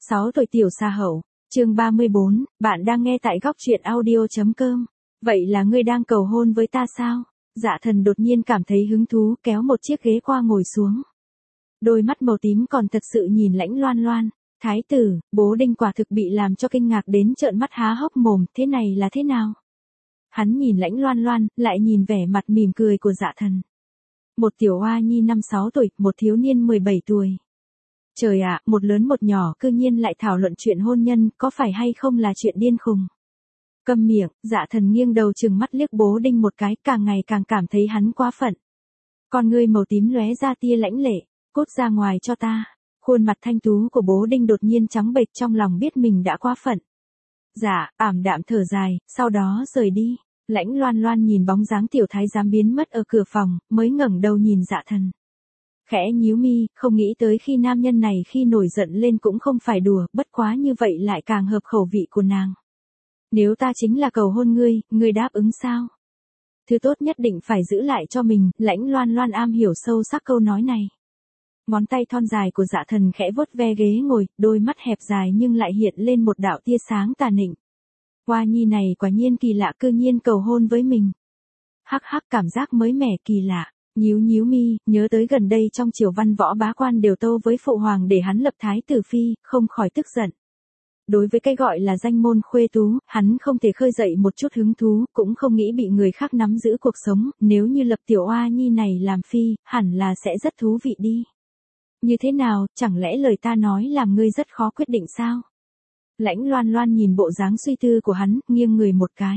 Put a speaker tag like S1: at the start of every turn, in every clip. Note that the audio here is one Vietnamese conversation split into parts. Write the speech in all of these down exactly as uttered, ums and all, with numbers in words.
S1: sáu tuổi tiểu xa hậu, chương ba mươi bốn, bạn đang nghe tại góc truyện audio.com. Vậy là ngươi đang cầu hôn với ta sao? Dạ thần đột nhiên cảm thấy hứng thú kéo một chiếc ghế qua ngồi xuống. Đôi mắt màu tím còn thật sự nhìn Lãnh Loan Loan. Thái tử, bố Đinh quả thực bị làm cho kinh ngạc đến trợn mắt há hốc mồm, thế này là thế nào? Hắn nhìn Lãnh Loan Loan, lại nhìn vẻ mặt mỉm cười của dạ thần. Một tiểu oa nhi năm sáu tuổi, một thiếu niên mười bảy tuổi. Trời ạ, một lớn một nhỏ cư nhiên lại thảo luận chuyện hôn nhân, có phải hay không là chuyện điên khùng. Câm miệng, dạ thần nghiêng đầu trừng mắt liếc bố Đinh một cái, càng ngày càng cảm thấy hắn quá phận. Con ngươi màu tím lóe ra tia lãnh lệ, cút ra ngoài cho ta. Khuôn mặt thanh tú của bố Đinh đột nhiên trắng bệch, trong lòng biết mình đã quá phận. Dạ, ảm đạm thở dài, sau đó rời đi. Lãnh Loan Loan nhìn bóng dáng tiểu thái giám biến mất ở cửa phòng, mới ngẩng đầu nhìn dạ thần. Khẽ nhíu mi, không nghĩ tới khi nam nhân này khi nổi giận lên cũng không phải đùa, bất quá như vậy lại càng hợp khẩu vị của nàng. Nếu ta chính là cầu hôn ngươi, ngươi đáp ứng sao? Thứ tốt nhất định phải giữ lại cho mình, Lãnh Loan Loan am hiểu sâu sắc câu nói này. Ngón tay thon dài của dạ thần khẽ vuốt ve ghế ngồi, đôi mắt hẹp dài nhưng lại hiện lên một đạo tia sáng tà nịnh. Hoa nhi này quả nhiên kỳ lạ, cư nhiên cầu hôn với mình. Hắc hắc, cảm giác mới mẻ kỳ lạ. Nhíu nhíu mi, nhớ tới gần đây trong triều văn võ bá quan đều tâu với phụ hoàng để hắn lập thái tử phi, không khỏi tức giận. Đối với cái gọi là danh môn khuê tú, hắn không thể khơi dậy một chút hứng thú, cũng không nghĩ bị người khác nắm giữ cuộc sống, nếu như lập tiểu oa nhi này làm phi, hẳn là sẽ rất thú vị đi. Như thế nào, chẳng lẽ lời ta nói làm ngươi rất khó quyết định sao? Lãnh Loan Loan nhìn bộ dáng suy tư của hắn, nghiêng người một cái.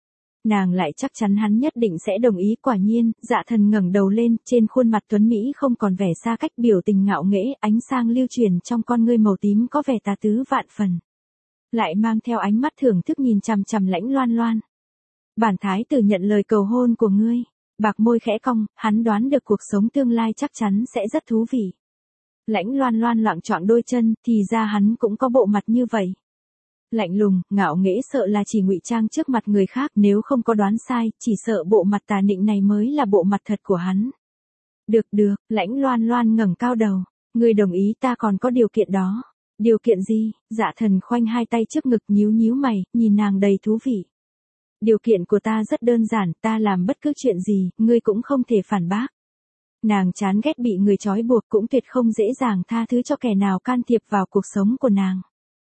S1: Nàng lại chắc chắn hắn nhất định sẽ đồng ý, quả nhiên, dạ thần ngẩng đầu lên, trên khuôn mặt tuấn Mỹ không còn vẻ xa cách, biểu tình ngạo nghễ, ánh sang lưu truyền trong con ngươi màu tím có vẻ tà tứ vạn phần. Lại mang theo ánh mắt thưởng thức nhìn chằm chằm Lãnh Loan Loan. Bản thái tử nhận lời cầu hôn của ngươi. Bạc môi khẽ cong, hắn đoán được cuộc sống tương lai chắc chắn sẽ rất thú vị. Lãnh Loan Loan loạng choạng đôi chân, thì ra hắn cũng có bộ mặt như vậy. Lạnh lùng, ngạo nghễ sợ là chỉ ngụy trang trước mặt người khác, nếu không có đoán sai, chỉ sợ bộ mặt tà nịnh này mới là bộ mặt thật của hắn. Được được, Lãnh Loan Loan ngẩng cao đầu, ngươi đồng ý, ta còn có điều kiện đó. Điều kiện gì? Dạ thần khoanh hai tay trước ngực, nhíu nhíu mày, nhìn nàng đầy thú vị. Điều kiện của ta rất đơn giản, ta làm bất cứ chuyện gì, ngươi cũng không thể phản bác. Nàng chán ghét bị người trói buộc, cũng tuyệt không dễ dàng tha thứ cho kẻ nào can thiệp vào cuộc sống của nàng.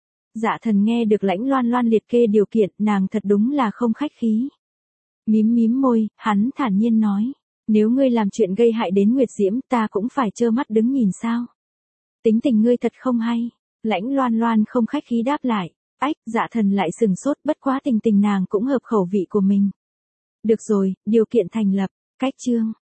S1: Dạ thần nghe được Lãnh Loan Loan liệt kê điều kiện, nàng thật đúng là không khách khí. Mím mím môi, hắn thản nhiên nói, nếu ngươi làm chuyện gây hại đến Nguyệt Diễm, ta cũng phải trơ mắt đứng nhìn sao? Tính tình ngươi thật không hay. Lãnh Loan Loan không khách khí đáp lại. Ách, dạ thần lại sừng sốt, bất quá tình tình nàng cũng hợp khẩu vị của mình. Được rồi, điều kiện thành lập. Cách chương.